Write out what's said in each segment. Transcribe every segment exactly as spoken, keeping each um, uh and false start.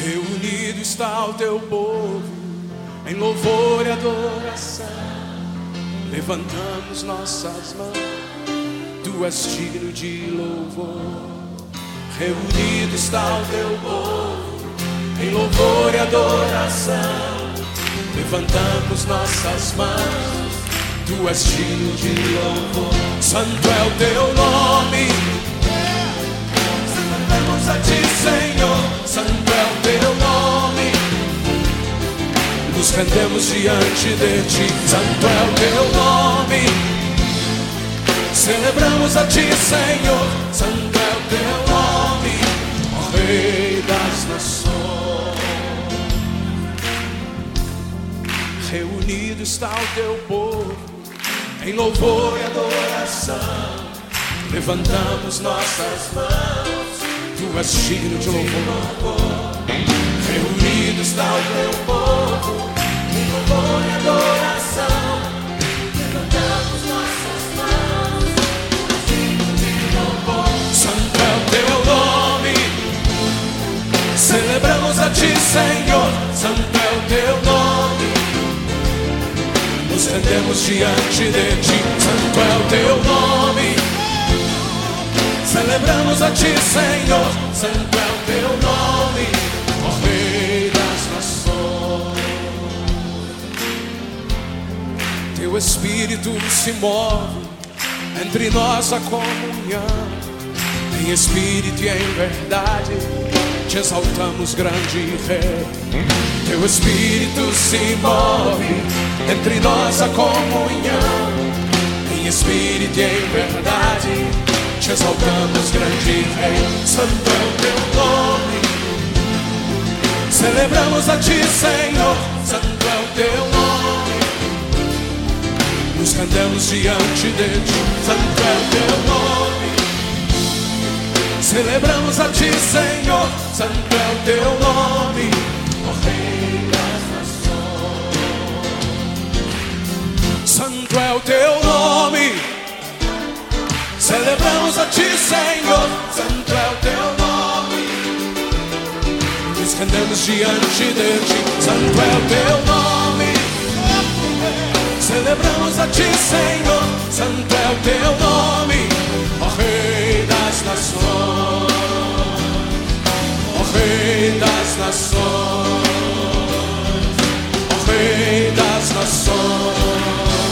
Reunido está o teu povo em louvor e adoração. Levantamos nossas mãos, tu és digno de louvor. Reunido está o teu povo em louvor e adoração. Levantamos nossas mãos, tu és digno de louvor. Santo é o teu nome, cantamos a ti, Senhor. Santo é o teu nome, nos rendemos diante de ti. Santo é o teu nome, celebramos a ti, Senhor. Santo é o teu nome, ó Rei das nações. Reunido está o teu povo em louvor e adoração. Levantamos nossas mãos, tu és digno de louvor. Reunido está o teu povo em louvor e adoração. Levantamos nossas mãos, tu és digno de louvor. Santo é o teu nome, celebramos a ti, Senhor. Santo é o teu nome, nos rendemos diante de ti. Santo é o teu nome, celebramos a ti, Senhor. Santo é o teu nome, ó Rei das nações. Teu Espírito se move entre nós a comunhão. Em espírito e em verdade te exaltamos, grande Rei. Teu Espírito se move entre nós a comunhão. Em espírito e em verdade te exaltamos, grande Rei. Santo é o teu nome, celebramos a ti, Senhor. Santo é o teu nome, nos rendemos diante de ti. Santo é o teu nome, celebramos a ti, Senhor. Santo é o teu nome, ó Rei das nações. Santo é o teu nome, celebramos a ti, Senhor. Santo é o teu nome, nos rendemos diante de ti. Santo é o teu nome, celebramos a ti, Senhor. Santo é o teu nome, ó Rei das nações. Ó Rei das nações, ó Rei das nações.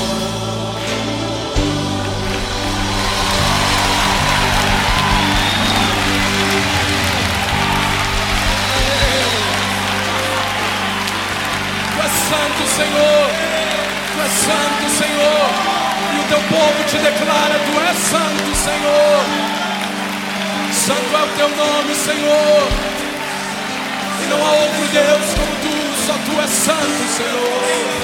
Santo, Senhor, tu és santo, Senhor, e o teu povo te declara: tu és santo, Senhor. Santo é o teu nome, Senhor, e não há outro Deus como tu, só tu és santo, Senhor.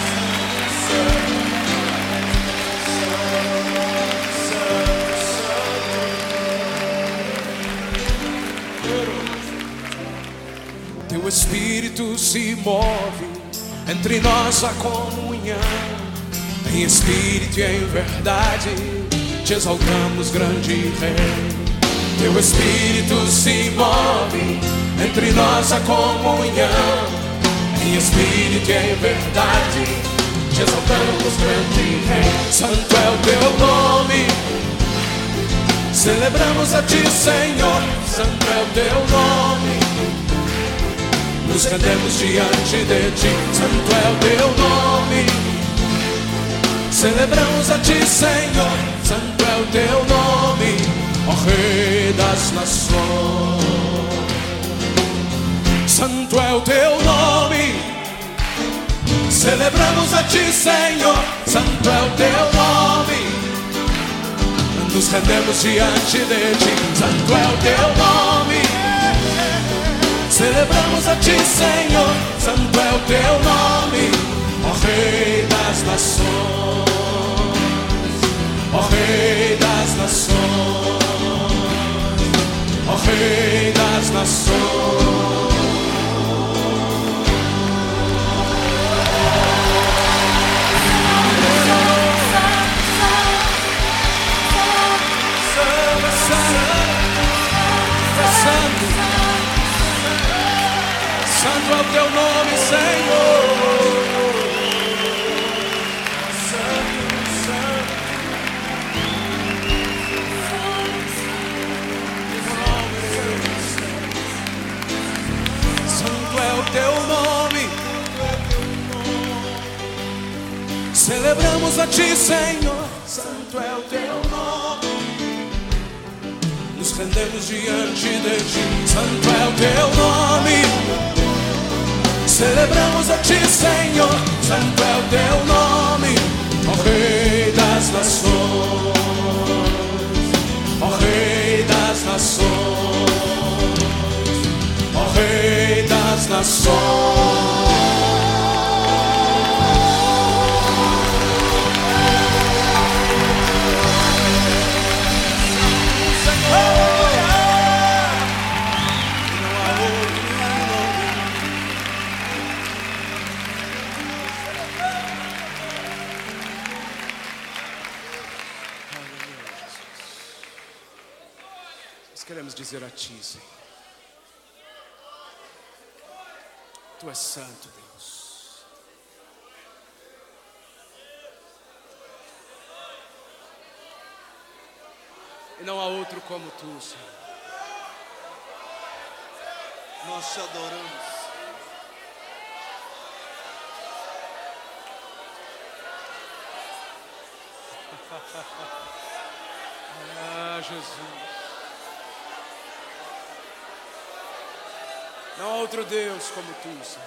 Teu Espírito se move entre nós a comunhão. Em espírito e em verdade te exaltamos, grande Rei. Teu Espírito se move entre nós a comunhão. Em espírito e em verdade te exaltamos, grande Rei. Santo é o teu nome, celebramos a ti, Senhor. Santo é o teu nome, nos rendemos diante de ti. Santo é o teu nome, celebramos a ti, Senhor. Santo é o teu nome, ó Rei das nações. Santo é o teu nome, celebramos a ti, Senhor. Santo é o teu nome, nos rendemos diante de ti. Santo é o teu nome, celebramos a ti, Senhor. Santo é o teu nome, ó Rei das nações, ó Rei das nações, ó Rei das nações. Santo, santo é o teu nome, Senhor. Santo é o teu nome. Celebramos a ti, Senhor. Santo é o teu nome. Nos rendemos diante de ti. Santo é o teu nome. Celebramos a ti, Senhor. Santo é o teu nome. Ó Rei das nações, ó Rei das nações, ó Rei das nações. Nós queremos dizer a ti, Senhor, tu és santo, Deus. E não há outro como tu, Senhor. Nós te adoramos. Ah, Jesus. Não há outro Deus como tu, Senhor.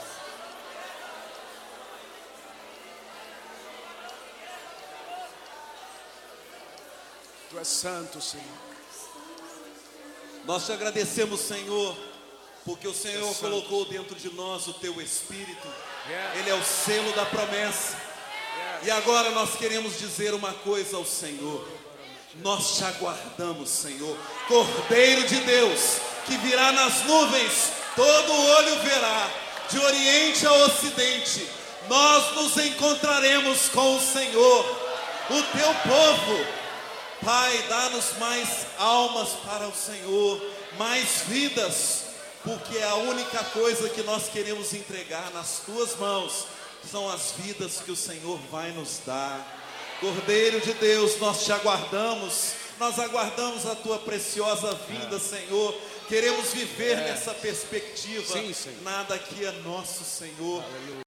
Tu és santo, Senhor. Nós te agradecemos, Senhor, porque o Senhor És colocou dentro de nós o teu Espírito. Yeah. Ele é o selo da promessa. E agora nós queremos dizer uma coisa ao Senhor. Nós te aguardamos, Senhor, Cordeiro de Deus, que virá nas nuvens, todo olho verá, de oriente a ocidente. Nós nos encontraremos com o Senhor, o teu povo. Pai, dá-nos mais almas para o Senhor, mais vidas, porque a única coisa que nós queremos entregar nas tuas mãos são as vidas que o Senhor vai nos dar. Cordeiro de Deus, nós te aguardamos, nós aguardamos a tua preciosa vinda, Senhor. Queremos viver nessa perspectiva. Sim, Senhor. Nada aqui é nosso, Senhor. Aleluia.